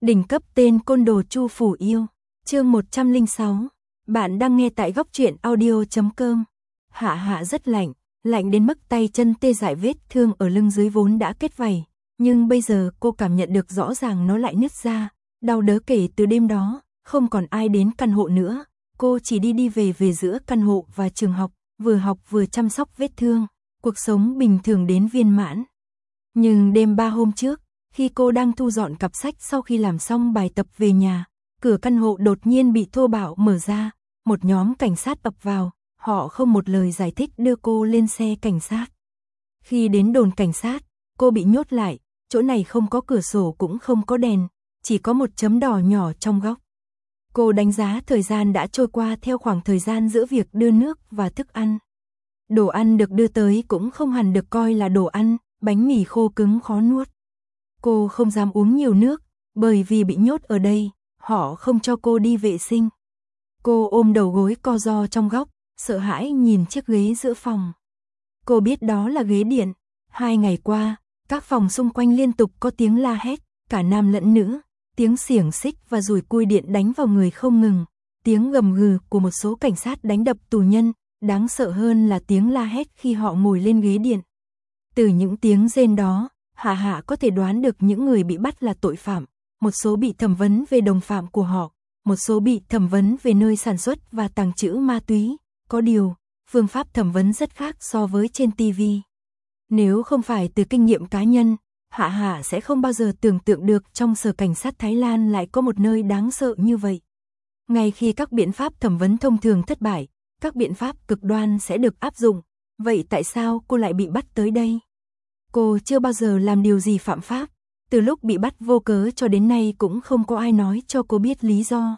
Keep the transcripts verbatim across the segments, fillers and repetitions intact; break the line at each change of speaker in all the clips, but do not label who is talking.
Đỉnh cấp tên côn đồ Chu Phủ Yêu, chương một trăm lẻ sáu. Bạn đang nghe tại góc truyện audio chấm com. Hạ Hạ rất lạnh, lạnh đến mức tay chân tê dại, vết thương ở lưng dưới vốn đã kết vảy, nhưng bây giờ cô cảm nhận được rõ ràng nó lại nứt ra, đau đớn kể từ đêm đó, không còn ai đến căn hộ nữa, cô chỉ đi đi về về giữa căn hộ và trường học, vừa học vừa chăm sóc vết thương, cuộc sống bình thường đến viên mãn. Nhưng đêm ba hôm trước, khi cô đang thu dọn cặp sách sau khi làm xong bài tập về nhà, cửa căn hộ đột nhiên bị thô bạo mở ra, một nhóm cảnh sát ập vào, họ không một lời giải thích đưa cô lên xe cảnh sát. Khi đến đồn cảnh sát, cô bị nhốt lại, chỗ này không có cửa sổ cũng không có đèn, chỉ có một chấm đỏ nhỏ trong góc. Cô đánh giá thời gian đã trôi qua theo khoảng thời gian giữa việc đưa nước và thức ăn. Đồ ăn được đưa tới cũng không hẳn được coi là đồ ăn, bánh mì khô cứng khó nuốt. Cô không dám uống nhiều nước, bởi vì bị nhốt ở đây, họ không cho cô đi vệ sinh. Cô ôm đầu gối co ro trong góc, sợ hãi nhìn chiếc ghế giữa phòng. Cô biết đó là ghế điện. Hai ngày qua, các phòng xung quanh liên tục có tiếng la hét, cả nam lẫn nữ, tiếng xiềng xích và dùi cui điện đánh vào người không ngừng, tiếng gầm gừ của một số cảnh sát đánh đập tù nhân, đáng sợ hơn là tiếng la hét khi họ ngồi lên ghế điện. Từ những tiếng rên đó, Hạ Hạ có thể đoán được những người bị bắt là tội phạm, một số bị thẩm vấn về đồng phạm của họ, một số bị thẩm vấn về nơi sản xuất và tàng trữ ma túy, có điều, phương pháp thẩm vấn rất khác so với trên ti vi. Nếu không phải từ kinh nghiệm cá nhân, Hạ Hạ sẽ không bao giờ tưởng tượng được trong sở cảnh sát Thái Lan lại có một nơi đáng sợ như vậy. Ngay khi các biện pháp thẩm vấn thông thường thất bại, các biện pháp cực đoan sẽ được áp dụng, vậy tại sao cô lại bị bắt tới đây? Cô chưa bao giờ làm điều gì phạm pháp, từ lúc bị bắt vô cớ cho đến nay cũng không có ai nói cho cô biết lý do.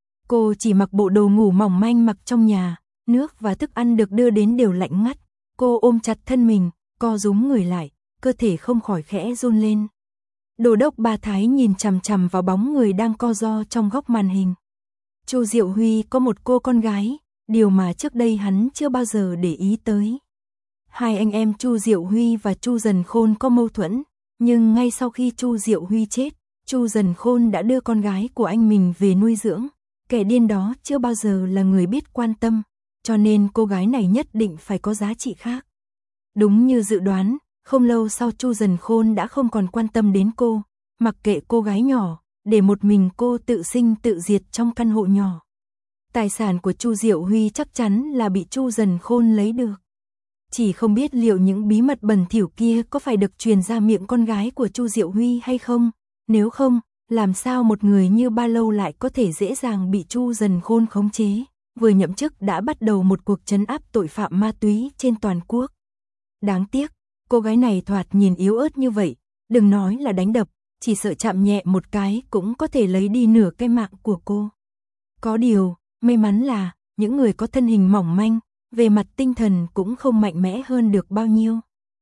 Cô chỉ mặc bộ đồ ngủ mỏng manh mặc trong nhà, nước và thức ăn được đưa đến đều lạnh ngắt. Cô ôm chặt thân mình, co rúm người lại, cơ thể không khỏi khẽ run lên. Đô đốc Ba Thái nhìn chằm chằm vào bóng người đang co ro trong góc màn hình. Chu Diệu Huy có một cô con gái, điều mà trước đây hắn chưa bao giờ để ý tới. Hai anh em Chu Diệu Huy và Chu Dần Khôn có mâu thuẫn, nhưng ngay sau khi Chu Diệu Huy chết, Chu Dần Khôn đã đưa con gái của anh mình về nuôi dưỡng. Kẻ điên đó chưa bao giờ là người biết quan tâm, cho nên cô gái này nhất định phải có giá trị khác. Đúng như dự đoán, không lâu sau Chu Dần Khôn đã không còn quan tâm đến cô, mặc kệ cô gái nhỏ, để một mình cô tự sinh tự diệt trong căn hộ nhỏ. Tài sản của Chu Diệu Huy chắc chắn là bị Chu Dần Khôn lấy được. Chỉ không biết liệu những bí mật bẩn thỉu kia có phải được truyền ra miệng con gái của Chu Diệu Huy hay không? Nếu không, làm sao một người như Ba Lâu lại có thể dễ dàng bị Chu Dần Khôn khống chế, vừa nhậm chức đã bắt đầu một cuộc trấn áp tội phạm ma túy trên toàn quốc. Đáng tiếc, cô gái này thoạt nhìn yếu ớt như vậy, đừng nói là đánh đập, chỉ sợ chạm nhẹ một cái cũng có thể lấy đi nửa cái mạng của cô. Có điều, may mắn là, những người có thân hình mỏng manh, về mặt tinh thần cũng không mạnh mẽ hơn được bao nhiêu.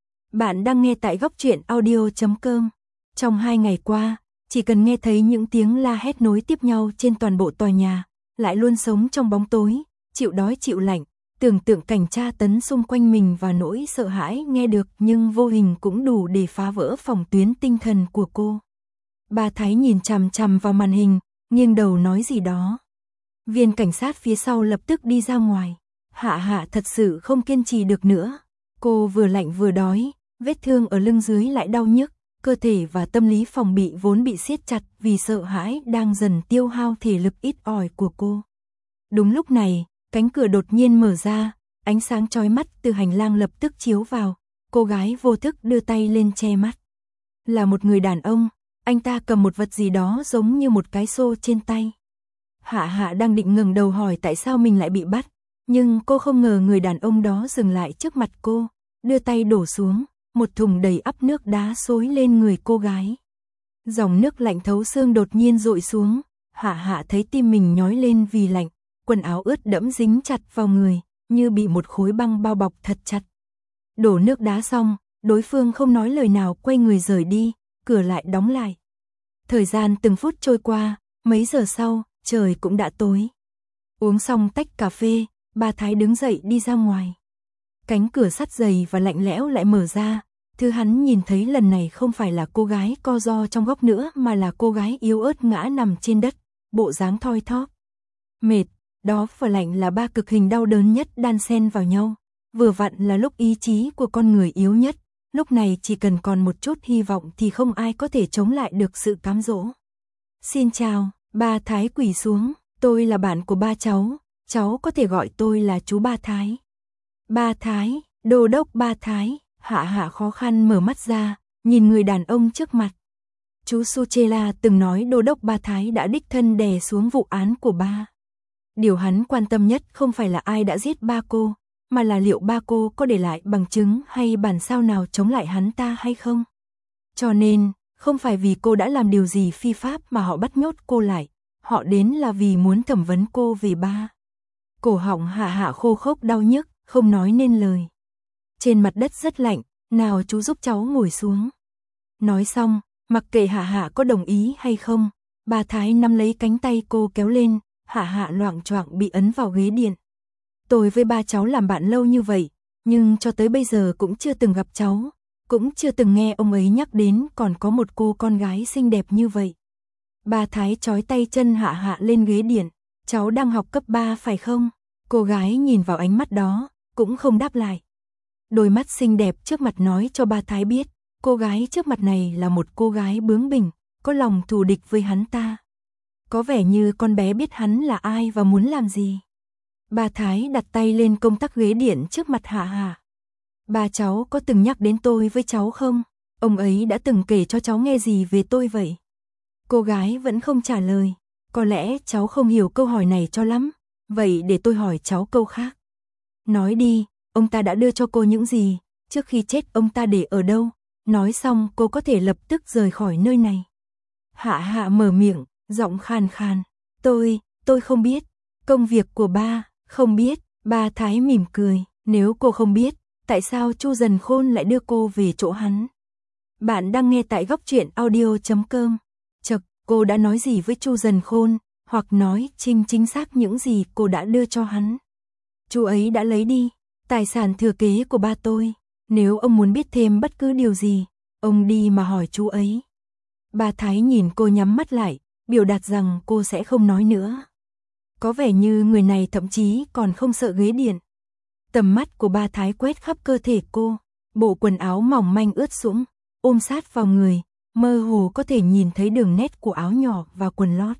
Bạn đang nghe tại góc truyện audio chấm com. Trong hai ngày qua, chỉ cần nghe thấy những tiếng la hét nối tiếp nhau trên toàn bộ tòa nhà, lại luôn sống trong bóng tối, chịu đói chịu lạnh, tưởng tượng cảnh tra tấn xung quanh mình và nỗi sợ hãi nghe được nhưng vô hình cũng đủ để phá vỡ phòng tuyến tinh thần của cô. Ba Thái nhìn chằm chằm vào màn hình, nghiêng đầu nói gì đó. Viên cảnh sát phía sau lập tức đi ra ngoài. Hạ Hạ thật sự không kiên trì được nữa. Cô vừa lạnh vừa đói, vết thương ở lưng dưới lại đau nhức, cơ thể và tâm lý phòng bị vốn bị siết chặt vì sợ hãi đang dần tiêu hao thể lực ít ỏi của cô. Đúng lúc này, cánh cửa đột nhiên mở ra, ánh sáng chói mắt từ hành lang lập tức chiếu vào, cô gái vô thức đưa tay lên che mắt. Là một người đàn ông, anh ta cầm một vật gì đó giống như một cái xô trên tay. Hạ Hạ đang định ngẩng đầu hỏi tại sao mình lại bị bắt, nhưng cô không ngờ người đàn ông đó dừng lại trước mặt cô, đưa tay đổ xuống, một thùng đầy ắp nước đá xối lên người cô gái. Dòng nước lạnh thấu xương đột nhiên dội xuống, Hạ Hạ thấy tim mình nhói lên vì lạnh, quần áo ướt đẫm dính chặt vào người, như bị một khối băng bao bọc thật chặt. Đổ nước đá xong, đối phương không nói lời nào quay người rời đi, cửa lại đóng lại. Thời gian từng phút trôi qua, mấy giờ sau, trời cũng đã tối. Uống xong tách cà phê, Ba Thái đứng dậy đi ra ngoài. Cánh cửa sắt dày và lạnh lẽo lại mở ra, Thứ hắn nhìn thấy lần này không phải là cô gái co ro trong góc nữa mà là cô gái yếu ớt ngã nằm trên đất, bộ dáng thoi thóp. Mệt, đó và lạnh là ba cực hình đau đớn nhất đan xen vào nhau. Vừa vặn là lúc ý chí của con người yếu nhất, lúc này chỉ cần còn một chút hy vọng thì không ai có thể chống lại được sự cám dỗ. Xin chào, ba Thái quỳ xuống, tôi là bạn của ba cháu, cháu có thể gọi tôi là chú Ba Thái. Ba Thái, đô đốc Ba Thái, Hạ Hạ khó khăn mở mắt ra, nhìn người đàn ông trước mặt. Chú Suchela từng nói đô đốc Ba Thái đã đích thân đè xuống vụ án của ba. Điều hắn quan tâm nhất không phải là ai đã giết ba cô, mà là liệu ba cô có để lại bằng chứng hay bản sao nào chống lại hắn ta hay không. Cho nên, không phải vì cô đã làm điều gì phi pháp mà họ bắt nhốt cô lại, họ đến là vì muốn thẩm vấn cô về ba. Cổ họng Hạ Hạ khô khốc đau nhức, không nói nên lời. Trên mặt đất rất lạnh, nào chú giúp cháu ngồi xuống. Nói xong, mặc kệ Hạ Hạ có đồng ý hay không, Ba Thái nắm lấy cánh tay cô kéo lên, Hạ Hạ loạng choạng bị ấn vào ghế điện. Tôi với ba cháu làm bạn lâu như vậy, nhưng cho tới bây giờ cũng chưa từng gặp cháu, cũng chưa từng nghe ông ấy nhắc đến còn có một cô con gái xinh đẹp như vậy. Ba Thái trói tay chân Hạ Hạ lên ghế điện, cháu đang học cấp ba phải không? Cô gái nhìn vào ánh mắt đó, cũng không đáp lại. Đôi mắt xinh đẹp trước mặt nói cho Ba Thái biết, cô gái trước mặt này là một cô gái bướng bỉnh, có lòng thù địch với hắn ta. Có vẻ như con bé biết hắn là ai và muốn làm gì. Ba Thái đặt tay lên công tắc ghế điện trước mặt Hạ Hạ. Ba cháu có từng nhắc đến tôi với cháu không? Ông ấy đã từng kể cho cháu nghe gì về tôi vậy? Cô gái vẫn không trả lời. Có lẽ cháu không hiểu câu hỏi này cho lắm. Vậy để tôi hỏi cháu câu khác. Nói đi, ông ta đã đưa cho cô những gì? Trước khi chết ông ta để ở đâu? Nói xong cô có thể lập tức rời khỏi nơi này. Hạ Hạ mở miệng, giọng khàn khàn. Tôi, tôi không biết. Công việc của ba, không biết. Ba Thái mỉm cười. Nếu cô không biết, tại sao Chu Dần Khôn lại đưa cô về chỗ hắn? Bạn đang nghe tại góc truyện audio chấm com. Chật, cô đã nói gì với Chu Dần Khôn, hoặc nói chính chính xác những gì cô đã đưa cho hắn? Chú ấy đã lấy đi tài sản thừa kế của ba tôi. Nếu ông muốn biết thêm bất cứ điều gì, ông đi mà hỏi chú ấy. Ba Thái nhìn cô nhắm mắt lại, biểu đạt rằng cô sẽ không nói nữa. Có vẻ như người này thậm chí còn không sợ ghế điện. Tầm mắt của Ba Thái quét khắp cơ thể cô, bộ quần áo mỏng manh ướt sũng, ôm sát vào người, mơ hồ có thể nhìn thấy đường nét của áo nhỏ và quần lót.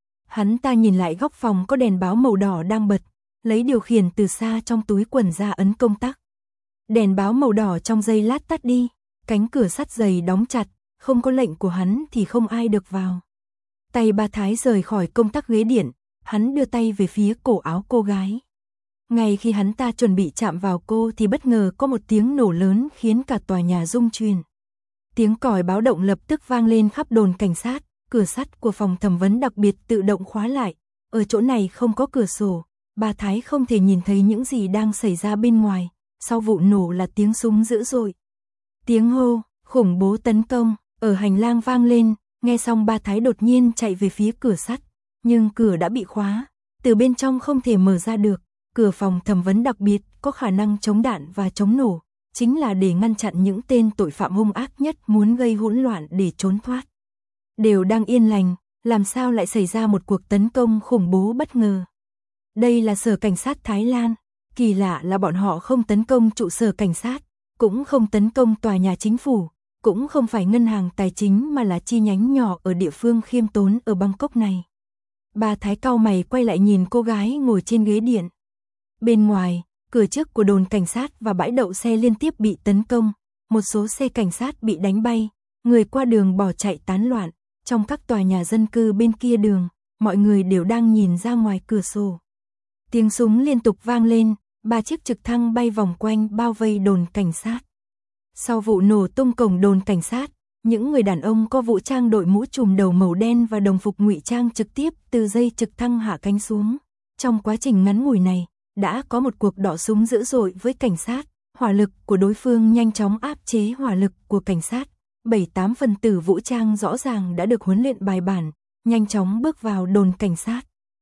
Hắn ta nhìn lại góc phòng có đèn báo màu đỏ đang bật, lấy điều khiển từ xa trong túi quần ra ấn công tắc. Đèn báo màu đỏ trong giây lát tắt đi, cánh cửa sắt dày đóng chặt, không có lệnh của hắn thì không ai được vào. Tay Ba Thái rời khỏi công tắc ghế điện, hắn đưa tay về phía cổ áo cô gái. Ngay khi hắn ta chuẩn bị chạm vào cô thì bất ngờ có một tiếng nổ lớn khiến cả tòa nhà rung chuyển. Tiếng còi báo động lập tức vang lên khắp đồn cảnh sát, cửa sắt của phòng thẩm vấn đặc biệt tự động khóa lại. Ở chỗ này không có cửa sổ, Ba Thái không thể nhìn thấy những gì đang xảy ra bên ngoài. Sau vụ nổ là tiếng súng dữ dội. Tiếng hô, khủng bố tấn công, ở hành lang vang lên, nghe xong Ba Thái đột nhiên chạy về phía cửa sắt. Nhưng cửa đã bị khóa, từ bên trong không thể mở ra được. Cửa phòng thẩm vấn đặc biệt có khả năng chống đạn và chống nổ, chính là để ngăn chặn những tên tội phạm hung ác nhất muốn gây hỗn loạn để trốn thoát. Đều đang yên lành, làm sao lại xảy ra một cuộc tấn công khủng bố bất ngờ. Đây là sở cảnh sát Thái Lan, kỳ lạ là bọn họ không tấn công trụ sở cảnh sát, cũng không tấn công tòa nhà chính phủ, cũng không phải ngân hàng tài chính mà là chi nhánh nhỏ ở địa phương khiêm tốn ở Bangkok này. Ba Thái cau mày quay lại nhìn cô gái ngồi trên ghế điện. Bên ngoài, cửa trước của đồn cảnh sát và bãi đậu xe liên tiếp bị tấn công, một số xe cảnh sát bị đánh bay, người qua đường bỏ chạy tán loạn, trong các tòa nhà dân cư bên kia đường, mọi người đều đang nhìn ra ngoài cửa sổ. Tiếng súng liên tục vang lên, ba chiếc trực thăng bay vòng quanh bao vây đồn cảnh sát. Sau vụ nổ tung cổng đồn cảnh sát, những người đàn ông có vũ trang đội mũ trùm đầu màu đen và đồng phục ngụy trang trực tiếp từ dây trực thăng hạ cánh xuống. Trong quá trình ngắn ngủi này, đã có một cuộc đọ súng dữ dội với cảnh sát, hỏa lực của đối phương nhanh chóng áp chế hỏa lực của cảnh sát. Bảy tám phần tử vũ trang rõ ràng đã được huấn luyện bài bản, nhanh chóng bước vào đồn cảnh sát.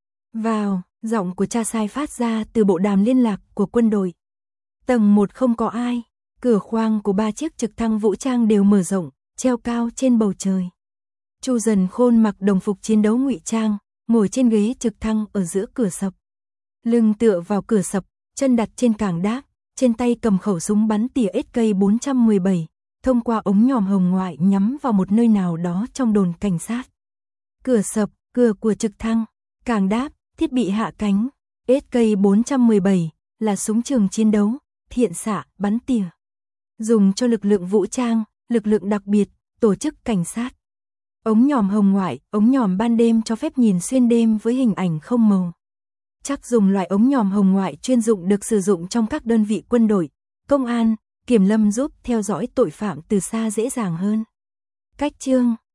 Vào, giọng của cha sai phát ra từ bộ đàm liên lạc của quân đội. Tầng một không có ai, Cửa khoang của ba chiếc trực thăng vũ trang đều mở rộng, treo cao trên bầu trời. Chu Dần Khôn mặc đồng phục chiến đấu ngụy trang, ngồi trên ghế trực thăng ở giữa cửa sập. Lưng tựa vào cửa sập, chân đặt trên cảng đáp, trên tay cầm khẩu súng bắn tỉa ét ca bốn một bảy, thông qua ống nhòm hồng ngoại nhắm vào một nơi nào đó trong đồn cảnh sát. Cửa sập, cửa của trực thăng, cảng đáp, thiết bị hạ cánh, ét ca bốn một bảy là súng trường chiến đấu, thiện xạ, bắn tỉa. Dùng cho lực lượng vũ trang, lực lượng đặc biệt, tổ chức cảnh sát. Ống nhòm hồng ngoại, ống nhòm ban đêm cho phép nhìn xuyên đêm với hình ảnh không màu. Chắc dùng loại ống nhòm hồng ngoại chuyên dụng được sử dụng trong các đơn vị quân đội, công an, kiểm lâm giúp theo dõi tội phạm từ xa dễ dàng hơn. Cách chương